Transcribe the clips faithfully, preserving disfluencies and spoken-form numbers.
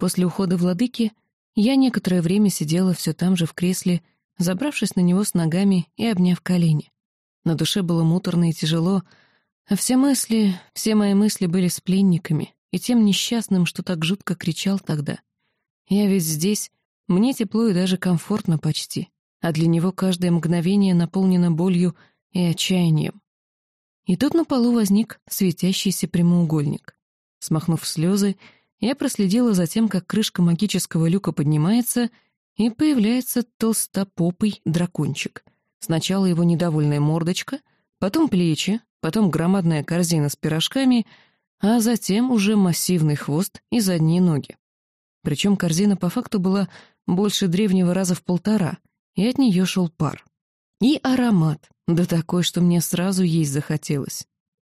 После ухода владыки я некоторое время сидела все там же в кресле, забравшись на него с ногами и обняв колени. На душе было муторно и тяжело, а все мысли, все мои мысли были с пленниками и тем несчастным, что так жутко кричал тогда. Я ведь здесь, мне тепло и даже комфортно почти, а для него каждое мгновение наполнено болью и отчаянием. И тут на полу возник светящийся прямоугольник. Смахнув слезы, я проследила за тем, как крышка магического люка поднимается, и появляется толстопопый дракончик. Сначала его недовольная мордочка, потом плечи, потом громадная корзина с пирожками, а затем уже массивный хвост и задние ноги. Причем корзина по факту была больше древнего раза в полтора, и от нее шел пар. И аромат, да такой, что мне сразу есть захотелось.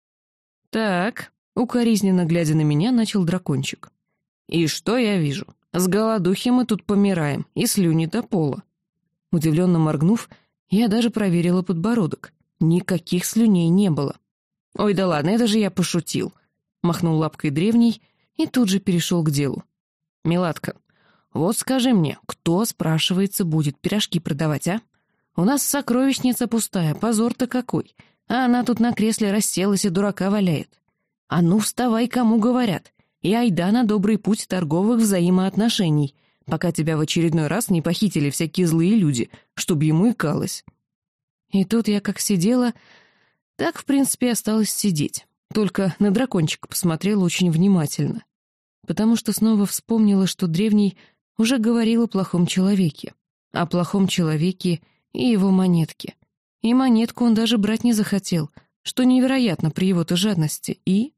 «Так», — укоризненно глядя на меня, начал дракончик. «И что я вижу? С голодухи мы тут помираем, и слюни до пола». Удивленно моргнув, я даже проверила подбородок. Никаких слюней не было. «Ой, да ладно, это же я пошутил», — махнул лапкой древний и тут же перешел к делу. «Милатка, вот скажи мне, кто, спрашивается, будет пирожки продавать, а? У нас сокровищница пустая, позор-то какой, а она тут на кресле расселась и дурака валяет. А ну вставай, кому говорят, и айда на добрый путь торговых взаимоотношений, пока тебя в очередной раз не похитили всякие злые люди, чтоб ему икалось». И тут я как сидела, так, в принципе, осталось сидеть, только на дракончика посмотрела очень внимательно, потому что снова вспомнила, что древний уже говорил о плохом человеке, о плохом человеке и его монетке. И монетку он даже брать не захотел, что невероятно при его-то жадности, и...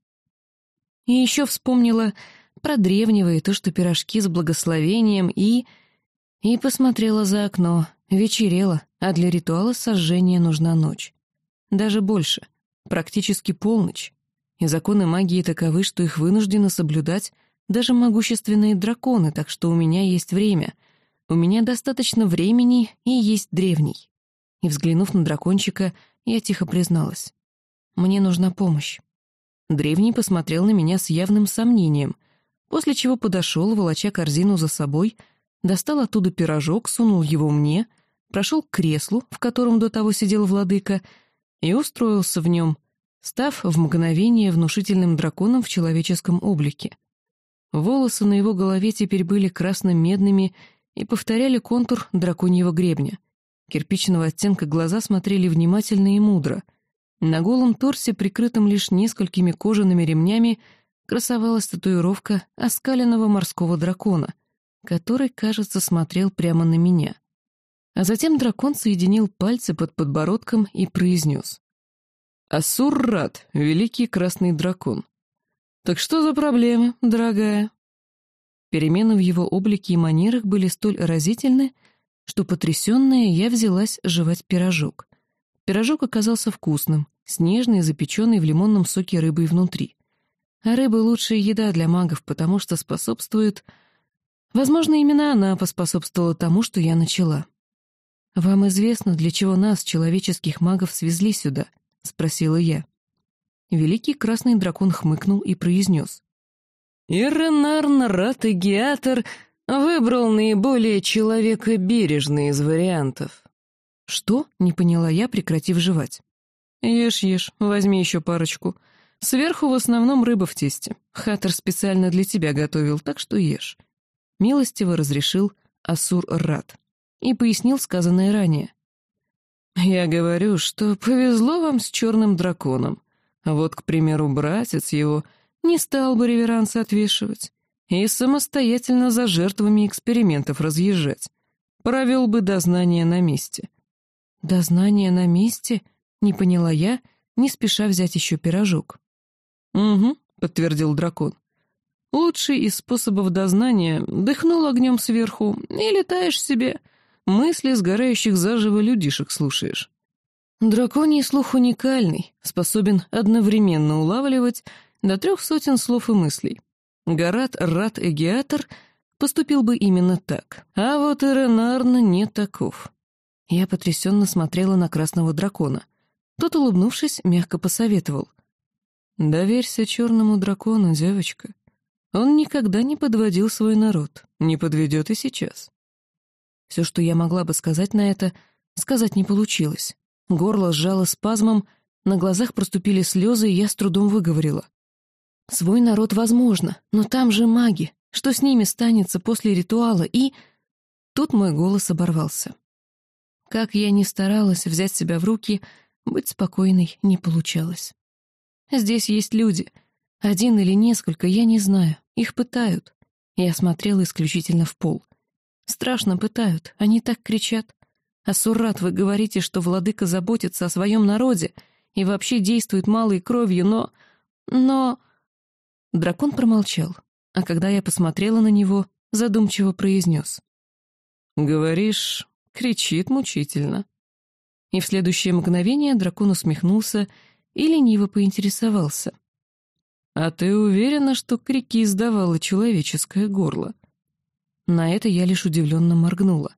И еще вспомнила про древнего и то, что пирожки с благословением, и... И посмотрела за окно. Вечерело, а для ритуала сожжения нужна ночь. Даже больше, практически полночь. И законы магии таковы, что их вынуждены соблюдать даже могущественные драконы, так что у меня есть время. У меня достаточно времени и есть древний. И, взглянув на дракончика, я тихо призналась. Мне нужна помощь. Древний посмотрел на меня с явным сомнением, после чего подошел, волоча корзину за собой, достал оттуда пирожок, сунул его мне, прошел к креслу, в котором до того сидел владыка, и устроился в нем, став в мгновение внушительным драконом в человеческом облике. Волосы на его голове теперь были красно-медными и повторяли контур драконьего гребня. Кирпичного оттенка глаза смотрели внимательно и мудро. На голом торсе, прикрытом лишь несколькими кожаными ремнями, красовалась татуировка оскаленного морского дракона, который, кажется, смотрел прямо на меня. А затем дракон соединил пальцы под подбородком и произнес: «Ассур-Рат, великий красный дракон. Так что за проблемы, дорогая?» Перемены в его облике и манерах были столь разительны, что, потрясенная, я взялась жевать пирожок. Пирожок оказался вкусным, с нежной, запеченной в лимонном соке рыбой внутри. А рыба — лучшая еда для магов, потому что способствует... Возможно, именно она поспособствовала тому, что я начала. «Вам известно, для чего нас, человеческих магов, свезли сюда?» — спросила я. Великий красный дракон хмыкнул и произнес: «Иренарн Рат-Эгиатор выбрал наиболее человекобережный из вариантов». «Что?» — не поняла я, прекратив жевать. «Ешь, ешь, возьми еще парочку. Сверху в основном рыба в тесте. Хатер специально для тебя готовил, так что ешь». Милостиво разрешил Ассур-Рат и пояснил сказанное ранее. «Я говорю, что повезло вам с черным драконом. Вот, к примеру, братец его не стал бы реверансы отвешивать и самостоятельно за жертвами экспериментов разъезжать. Провел бы дознание на месте». «Дознание на месте?» — не поняла я, не спеша взять еще пирожок. «Угу», — подтвердил дракон. «Лучший из способов дознания — дыхнул огнем сверху и летаешь себе, мысли сгорающих заживо людишек слушаешь. Драконий слух уникальный, способен одновременно улавливать до трех сотен слов и мыслей. Гарат Рат-Эгиатор поступил бы именно так, а вот Иренарн не таков». Я потрясенно смотрела на красного дракона. Тот, улыбнувшись, мягко посоветовал: «Доверься черному дракону, девочка. Он никогда не подводил свой народ, не подведет и сейчас. Все, что я могла бы сказать на это, сказать не получилось. Горло сжало спазмом, на глазах проступили слезы, и я с трудом выговорила. Свой народ возможно, но там же маги. Что с ними станется после ритуала? И... Тут мой голос оборвался. Как я ни старалась взять себя в руки, быть спокойной не получалось. Здесь есть люди. Один или несколько, я не знаю. Их пытают. Я смотрела исключительно в пол. Страшно пытают, они так кричат. Ассуррат, вы говорите, что владыка заботится о своем народе и вообще действует малой кровью, но... но... Дракон промолчал, а когда я посмотрела на него, задумчиво произнес. «Говоришь, кричит мучительно». И в следующее мгновение дракон усмехнулся и лениво поинтересовался. «А ты уверена, что крики издавало человеческое горло?» На это я лишь удивленно моргнула.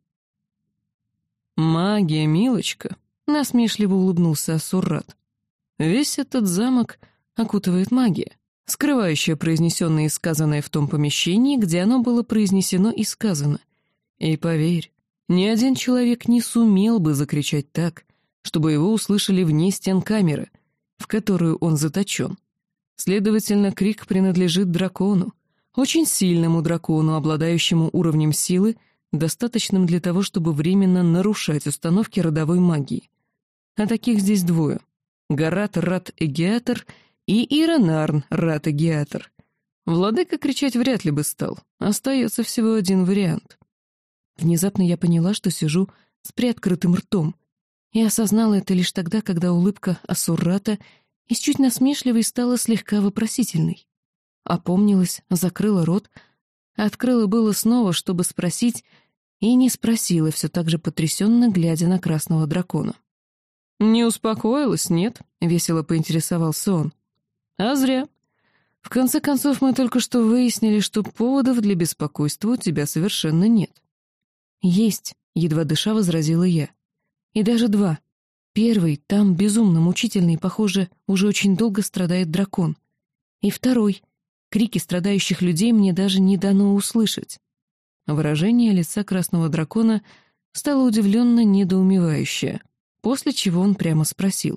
«Магия, милочка!» — насмешливо улыбнулся Ассуррат. «Весь этот замок окутывает магия, скрывающая произнесенное и сказанное в том помещении, где оно было произнесено и сказано. И поверь, ни один человек не сумел бы закричать так, чтобы его услышали вне стен камеры, в которую он заточен. Следовательно, крик принадлежит дракону, очень сильному дракону, обладающему уровнем силы, достаточным для того, чтобы временно нарушать установки родовой магии. А таких здесь двое — Гарат Рат-Эгиатор и Иранарн Рат-Эгиатор. Владыка кричать вряд ли бы стал, остается всего один вариант. Внезапно я поняла, что сижу с приоткрытым ртом, и осознала это лишь тогда, когда улыбка Ассуррата из чуть насмешливой стала слегка вопросительной. Опомнилась, закрыла рот, открыла было снова, чтобы спросить, и не спросила, все так же потрясенно, глядя на красного дракона. «Не успокоилась, нет?» — весело поинтересовался он. «А зря. В конце концов, мы только что выяснили, что поводов для беспокойства у тебя совершенно нет». «Есть», — едва дыша возразила я. «И даже два. Первый, там безумно мучительный, похоже, уже очень долго страдает дракон. И второй. Крики страдающих людей мне даже не дано услышать». Выражение лица красного дракона стало удивленно недоумевающее, после чего он прямо спросил.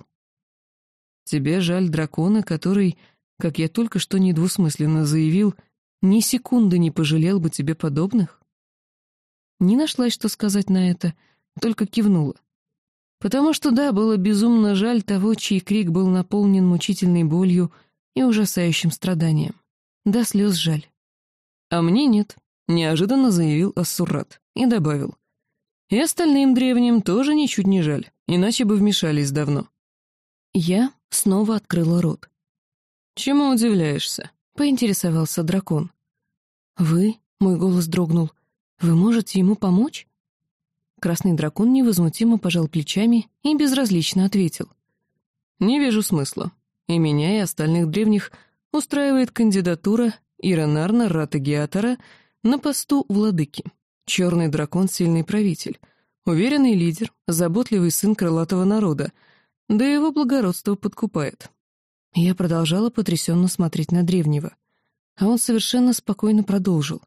«Тебе жаль дракона, который, как я только что недвусмысленно заявил, ни секунды не пожалел бы тебе подобных?» Не нашлась, что сказать на это, только кивнула. Потому что, да, было безумно жаль того, чей крик был наполнен мучительной болью и ужасающим страданием. До слез жаль. «А мне нет», — неожиданно заявил Ассуррат и добавил. «И остальным древним тоже ничуть не жаль, иначе бы вмешались давно». Я снова открыла рот. «Чему удивляешься?» — поинтересовался дракон. «Вы?» — мой голос дрогнул. «Вы можете ему помочь?» Красный дракон невозмутимо пожал плечами и безразлично ответил. «Не вижу смысла. И меня, и остальных древних устраивает кандидатура Иранарна Рат-Эгиатора на посту владыки. Черный дракон — сильный правитель, уверенный лидер, заботливый сын крылатого народа, да его благородство подкупает». Я продолжала потрясенно смотреть на древнего, а он совершенно спокойно продолжил.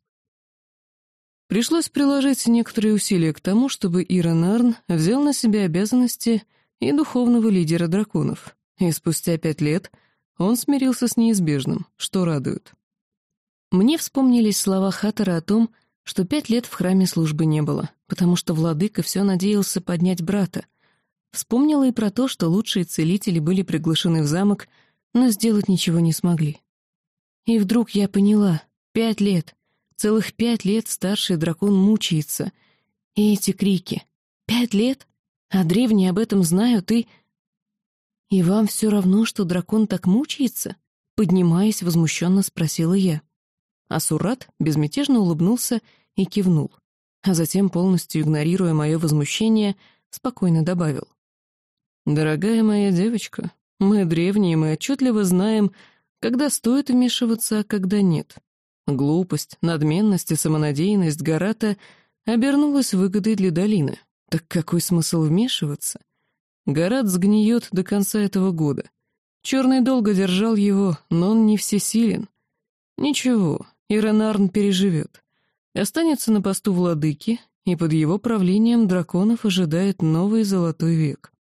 Пришлось приложить некоторые усилия к тому, чтобы Иранарн взял на себя обязанности и духовного лидера драконов, и спустя пять лет он смирился с неизбежным, что радует. Мне вспомнились слова Хаттера о том, что пять лет в храме службы не было, потому что владыка все надеялся поднять брата. Вспомнила и про то, что лучшие целители были приглашены в замок, но сделать ничего не смогли. И вдруг я поняла — пять лет. Целых пять лет старший дракон мучается. И эти крики. Пять лет? А древние об этом знают и... «И вам все равно, что дракон так мучается?» Поднимаясь, возмущенно спросила я. Ассуррат безмятежно улыбнулся и кивнул, а затем, полностью игнорируя мое возмущение, спокойно добавил. «Дорогая моя девочка, мы древние, мы отчетливо знаем, когда стоит вмешиваться, а когда нет. Глупость, надменность и самонадеянность Гарата обернулась выгодой для долины. Так какой смысл вмешиваться? Гарат сгниет до конца этого года. Черный долго держал его, но он не всесилен. Ничего, и Ренарн переживет. Останется на посту владыки, и под его правлением драконов ожидает новый золотой век.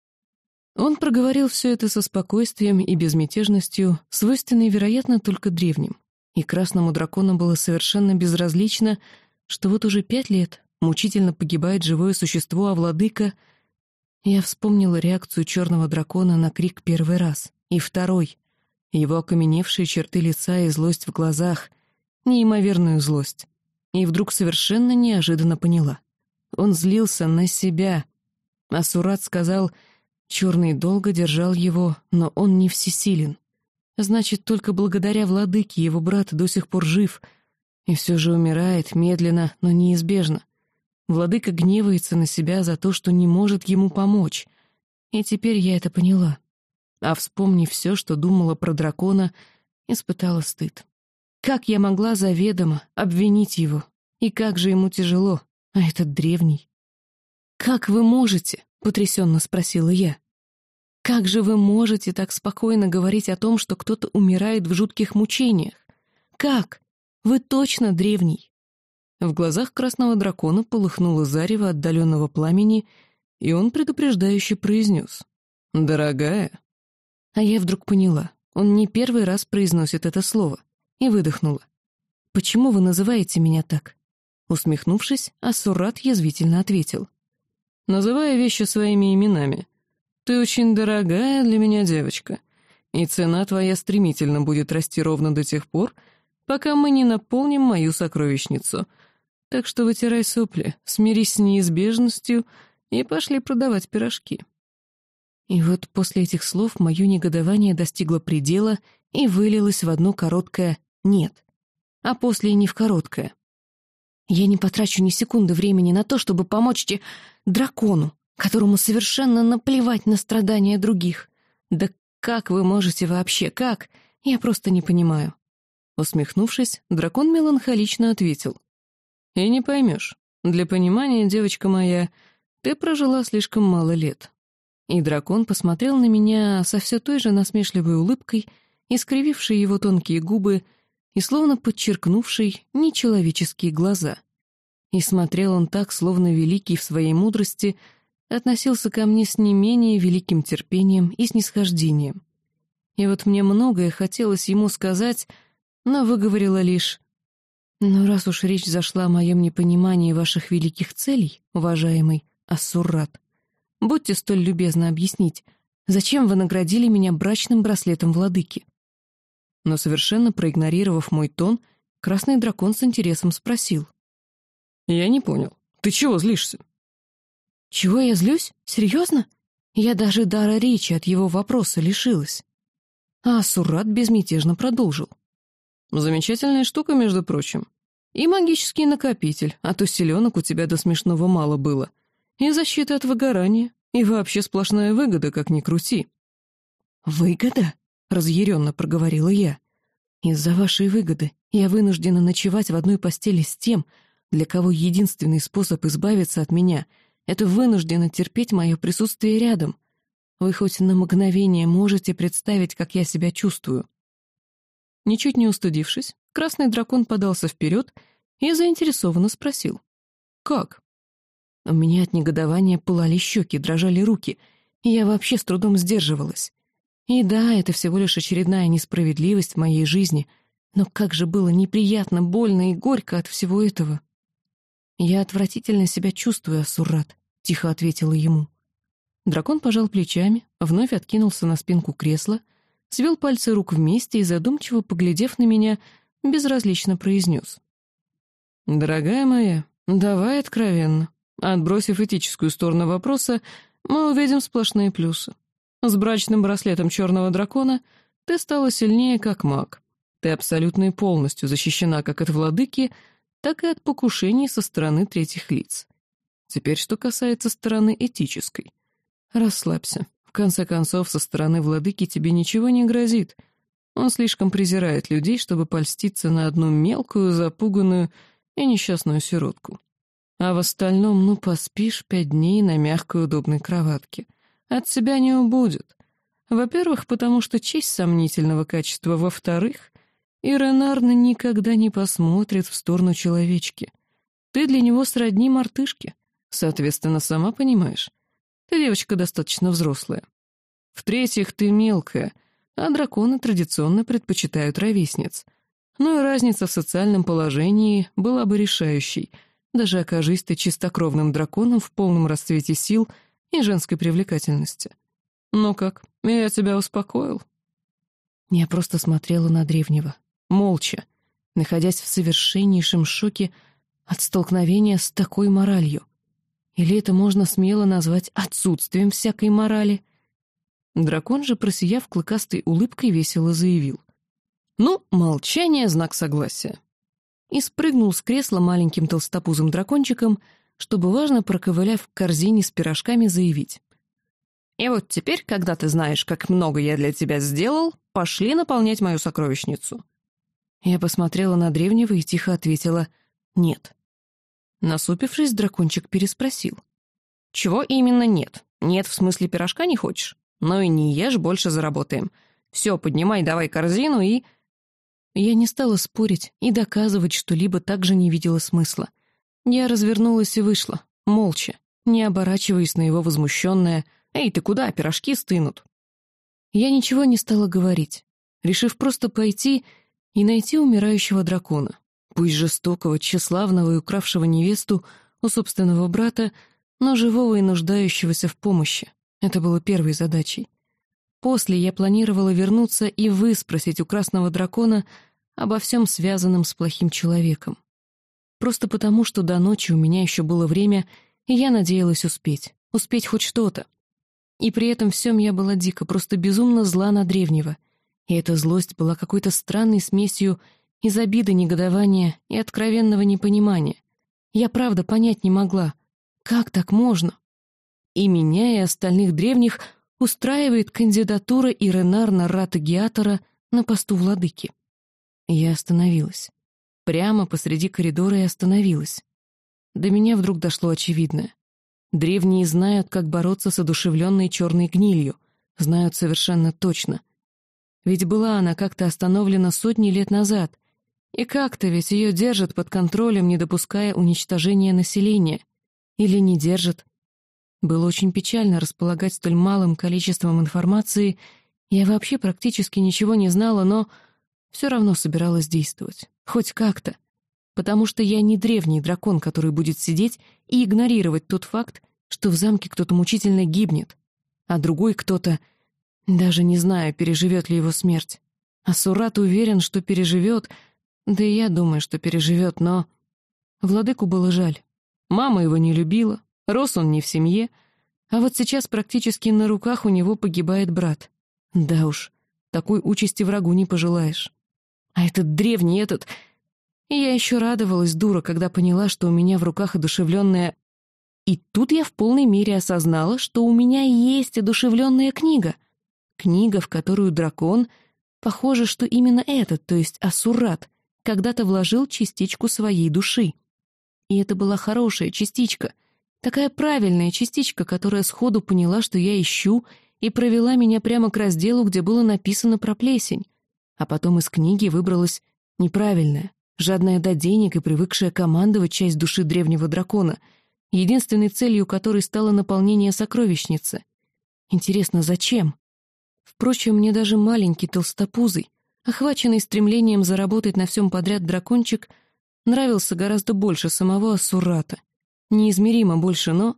Он проговорил все это со спокойствием и безмятежностью, свойственной, вероятно, только древним. И красному дракону было совершенно безразлично, что вот уже пять лет мучительно погибает живое существо, а владыка... Я вспомнила реакцию черного дракона на крик первый раз, и второй, его окаменевшие черты лица и злость в глазах, неимоверную злость. И вдруг совершенно неожиданно поняла. Он злился на себя. А Сурат сказал, черный долго держал его, но он не всесилен. Значит, только благодаря владыке его брат до сих пор жив, и все же умирает медленно, но неизбежно. Владыка гневается на себя за то, что не может ему помочь. И теперь я это поняла. А вспомнив все, что думала про дракона, испытала стыд. Как я могла заведомо обвинить его? И как же ему тяжело, а этот древний. «Как вы можете?» — потрясенно спросила я. «Как же вы можете так спокойно говорить о том, что кто-то умирает в жутких мучениях? Как? Вы точно древний?» В глазах красного дракона полыхнуло зарево отдаленного пламени, и он предупреждающе произнес: «Дорогая». А я вдруг поняла, он не первый раз произносит это слово, и выдохнула. «Почему вы называете меня так?» Усмехнувшись, Ассурат язвительно ответил: «Называя вещи своими именами. Ты очень дорогая для меня девочка, и цена твоя стремительно будет расти ровно до тех пор, пока мы не наполним мою сокровищницу. Так что вытирай сопли, смирись с неизбежностью и пошли продавать пирожки». И вот после этих слов мое негодование достигло предела и вылилось в одно короткое «нет», а после и не в короткое. «Я не потрачу ни секунды времени на то, чтобы помочь те дракону, которому совершенно наплевать на страдания других. Да как вы можете вообще, как? Я просто не понимаю». Усмехнувшись, дракон меланхолично ответил: «И не поймешь. Для понимания, девочка моя, ты прожила слишком мало лет». И дракон посмотрел на меня со все той же насмешливой улыбкой, искривившей его тонкие губы и словно подчеркнувшей нечеловеческие глаза. И смотрел он так, словно великий в своей мудрости относился ко мне с не менее великим терпением и снисхождением. И вот мне многое хотелось ему сказать, но выговорила лишь: «Ну, раз уж речь зашла о моем непонимании ваших великих целей, уважаемый Ассурат, будьте столь любезны объяснить, зачем вы наградили меня брачным браслетом владыки?» Но совершенно проигнорировав мой тон, красный дракон с интересом спросил: «Я не понял, ты чего злишься?» «Чего я злюсь? Серьезно? Я даже дара речи от его вопроса лишилась». А Ассурат безмятежно продолжил: «Замечательная штука, между прочим. И магический накопитель, а то селенок у тебя до смешного мало было. И защита от выгорания, и вообще сплошная выгода, как ни крути». «Выгода?» — разъяренно проговорила я. «Из-за вашей выгоды я вынуждена ночевать в одной постели с тем, для кого единственный способ избавиться от меня — это вынужденно терпеть мое присутствие рядом. Вы хоть на мгновение можете представить, как я себя чувствую?» Ничуть не устыдившись, красный дракон подался вперед и заинтересованно спросил: «Как?» У меня от негодования пылали щеки, дрожали руки, и я вообще с трудом сдерживалась. И да, это всего лишь очередная несправедливость в моей жизни, но как же было неприятно, больно и горько от всего этого. «Я отвратительно себя чувствую, Ассурат», — тихо ответила ему. Дракон пожал плечами, вновь откинулся на спинку кресла, свел пальцы рук вместе и, задумчиво поглядев на меня, безразлично произнес: «Дорогая моя, давай откровенно. Отбросив этическую сторону вопроса, мы увидим сплошные плюсы. С брачным браслетом черного дракона ты стала сильнее как маг. Ты абсолютно и полностью защищена как от владыки, так и от покушений со стороны третьих лиц. Теперь, что касается стороны этической. Расслабься. В конце концов, со стороны владыки тебе ничего не грозит. Он слишком презирает людей, чтобы польститься на одну мелкую, запуганную и несчастную сиротку. А в остальном, ну, поспишь пять дней на мягкой удобной кроватке. От себя не убудет. Во-первых, потому что честь сомнительного качества. Во-вторых, И Ренарна никогда не посмотрит в сторону человечки. Ты для него сродни мартышке. Соответственно, сама понимаешь. Ты девочка достаточно взрослая. В-третьих, ты мелкая, а драконы традиционно предпочитают ровесниц. Ну и разница в социальном положении была бы решающей, даже окажись ты чистокровным драконом в полном расцвете сил и женской привлекательности. Ну как, я тебя успокоил?» Я просто смотрела на древнего, молча, находясь в совершеннейшем шоке от столкновения с такой моралью. Или это можно смело назвать отсутствием всякой морали? Дракон же, просияв клыкастой улыбкой, весело заявил: «Ну, молчание — знак согласия». И спрыгнул с кресла маленьким толстопузым дракончиком, чтобы, важно проковыляв к корзине с пирожками, заявить: «И вот теперь, когда ты знаешь, как много я для тебя сделал, пошли наполнять мою сокровищницу». Я посмотрела на древнего и тихо ответила: «Нет». Насупившись, дракончик переспросил: «Чего именно нет? Нет, в смысле пирожка не хочешь? Ну и не ешь, больше заработаем. Все, поднимай давай корзину и...» Я не стала спорить и доказывать что-либо, также не видела смысла. Я развернулась и вышла, молча, не оборачиваясь на его возмущенное: «Эй, ты куда? Пирожки стынут». Я ничего не стала говорить, решив просто пойти и найти умирающего дракона, пусть жестокого, тщеславного и укравшего невесту у собственного брата, но живого и нуждающегося в помощи. Это было первой задачей. После я планировала вернуться и выспросить у красного дракона обо всем связанном с плохим человеком. Просто потому, что до ночи у меня еще было время, и я надеялась успеть, успеть хоть что-то. И при этом всем я была дико, просто безумно зла на древнего. И эта злость была какой-то странной смесью из обиды, негодования и откровенного непонимания. Я правда понять не могла, как так можно? И меня, и остальных древних устраивает кандидатура Иренарна Рата Геатора на посту владыки. Я остановилась. Прямо посреди коридора и остановилась. До меня вдруг дошло очевидное. Древние знают, как бороться с одушевленной черной гнилью, знают совершенно точно. Ведь была она как-то остановлена сотни лет назад, и как-то ведь ее держат под контролем, не допуская уничтожения населения. Или не держат. Было очень печально располагать столь малым количеством информации. Я вообще практически ничего не знала, но все равно собиралась действовать. Хоть как-то. Потому что я не древний дракон, который будет сидеть и игнорировать тот факт, что в замке кто-то мучительно гибнет, а другой кто-то, даже не знаю, переживет ли его смерть. А Сурат уверен, что переживет, да и я думаю, что переживет, но... Владыку было жаль. Мама его не любила, рос он не в семье, а вот сейчас практически на руках у него погибает брат. Да уж, такой участи врагу не пожелаешь. А этот древний, этот... И я еще радовалась, дура, когда поняла, что у меня в руках одушевленная... И тут я в полной мере осознала, что у меня есть одушевленная книга. Книга, в которую дракон, похоже, что именно этот, то есть Асурат, когда-то вложил частичку своей души. И это была хорошая частичка, такая правильная частичка, которая сходу поняла, что я ищу, и провела меня прямо к разделу, где было написано про плесень. А потом из книги выбралась неправильная, жадная до денег и привыкшая командовать часть души древнего дракона, единственной целью которой стало наполнение сокровищницы. Интересно, зачем? Впрочем, мне даже маленький толстопузый, охваченный стремлением заработать на всем подряд дракончик, нравился гораздо больше самого Асурата. Неизмеримо больше, но...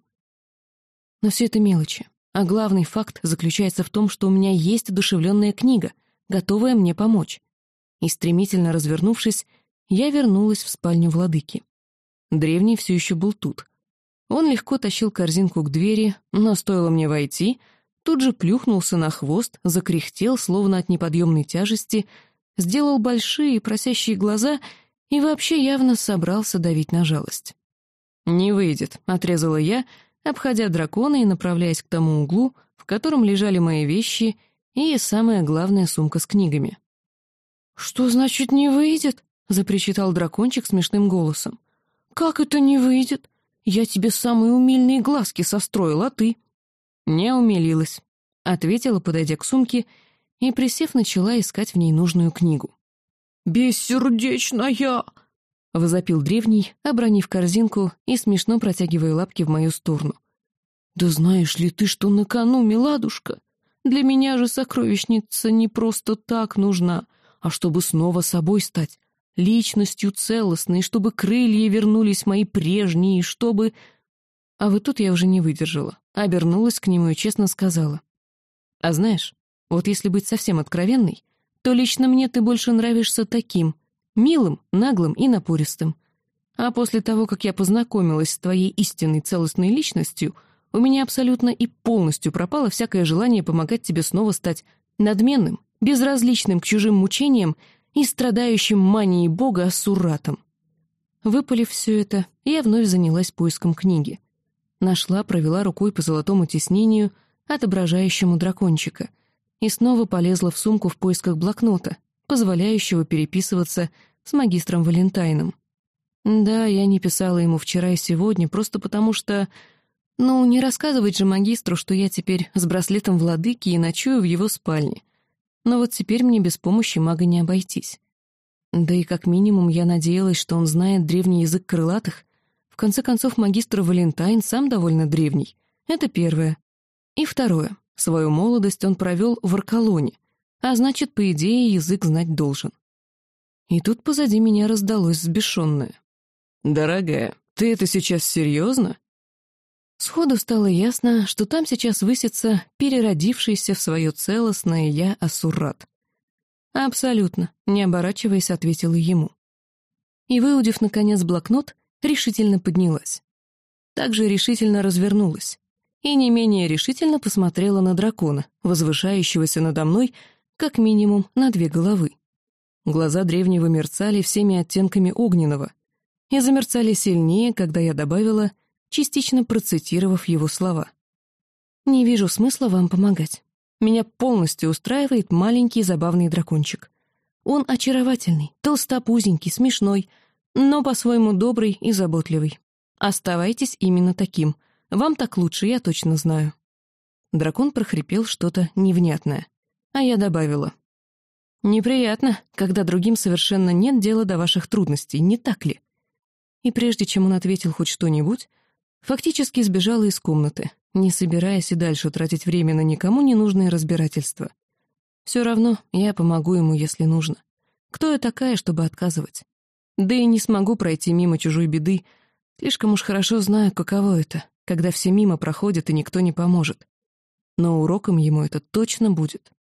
Но все это мелочи. А главный факт заключается в том, что у меня есть одушевленная книга, готовая мне помочь. И стремительно развернувшись, я вернулась в спальню владыки. Древний все еще был тут. Он легко тащил корзинку к двери, но стоило мне войти, тут же плюхнулся на хвост, закряхтел, словно от неподъемной тяжести, сделал большие просящие глаза и вообще явно собрался давить на жалость. «Не выйдет», — отрезала я, обходя дракона и направляясь к тому углу, в котором лежали мои вещи и, самое главное, сумка с книгами. «Что значит «не выйдет»?» — запричитал дракончик смешным голосом. «Как это не выйдет? Я тебе самые умильные глазки состроил, а ты?» «Не умилилась», — ответила, подойдя к сумке, и, присев, начала искать в ней нужную книгу. бессердечная!» — возопил древний, обронив корзинку и смешно протягивая лапки в мою сторону. «Да знаешь ли ты, что на кону, миладушка? Для меня же сокровищница не просто так нужна, а чтобы снова собой стать, личностью целостной, чтобы крылья вернулись мои прежние, чтобы...» А вот тут я уже не выдержала, обернулась к нему и честно сказала. «А знаешь, вот если быть совсем откровенной, то лично мне ты больше нравишься таким, милым, наглым и напористым. А после того, как я познакомилась с твоей истинной целостной личностью, у меня абсолютно и полностью пропало всякое желание помогать тебе снова стать надменным, безразличным к чужим мучениям и страдающим манией Бога Ассуратом». Выпалив все это, я вновь занялась поиском книги. Нашла, провела рукой по золотому тиснению, отображающему дракончика, и снова полезла в сумку в поисках блокнота, позволяющего переписываться с магистром Валентайном. Да, я не писала ему вчера и сегодня, просто потому что... Ну, не рассказывать же магистру, что я теперь с браслетом владыки и ночую в его спальне. Но вот теперь мне без помощи мага не обойтись. Да и как минимум я надеялась, что он знает древний язык крылатых. В конце концов, магистр Валентайн сам довольно древний. Это первое. И второе. Свою молодость он провел в Аркалоне, а значит, по идее, язык знать должен. И тут позади меня раздалось взбешенное: «Дорогая, ты это сейчас серьезно?» Сходу стало ясно, что там сейчас высится переродившийся в свое целостное «я» Ассурат. «Абсолютно», — не оборачиваясь, ответила ему. И, выудив, наконец, блокнот, решительно поднялась. Также решительно развернулась. И не менее решительно посмотрела на дракона, возвышающегося надо мной как минимум на две головы. Глаза древнего мерцали всеми оттенками огненного, и замерцали сильнее, когда я добавила, частично процитировав его слова. «Не вижу смысла вам помогать. Меня полностью устраивает маленький забавный дракончик. Он очаровательный, толстопузенький, смешной, но по-своему добрый и заботливый. Оставайтесь именно таким. Вам так лучше, я точно знаю». Дракон прохрипел что-то невнятное, а я добавила: «Неприятно, когда другим совершенно нет дела до ваших трудностей, не так ли?» И прежде чем он ответил хоть что-нибудь, фактически сбежала из комнаты, не собираясь и дальше тратить время на никому ненужные разбирательства. Все равно я помогу ему, если нужно. Кто я такая, чтобы отказывать? Да и не смогу пройти мимо чужой беды, слишком уж хорошо знаю, каково это, когда все мимо проходят и никто не поможет. Но уроком ему это точно будет.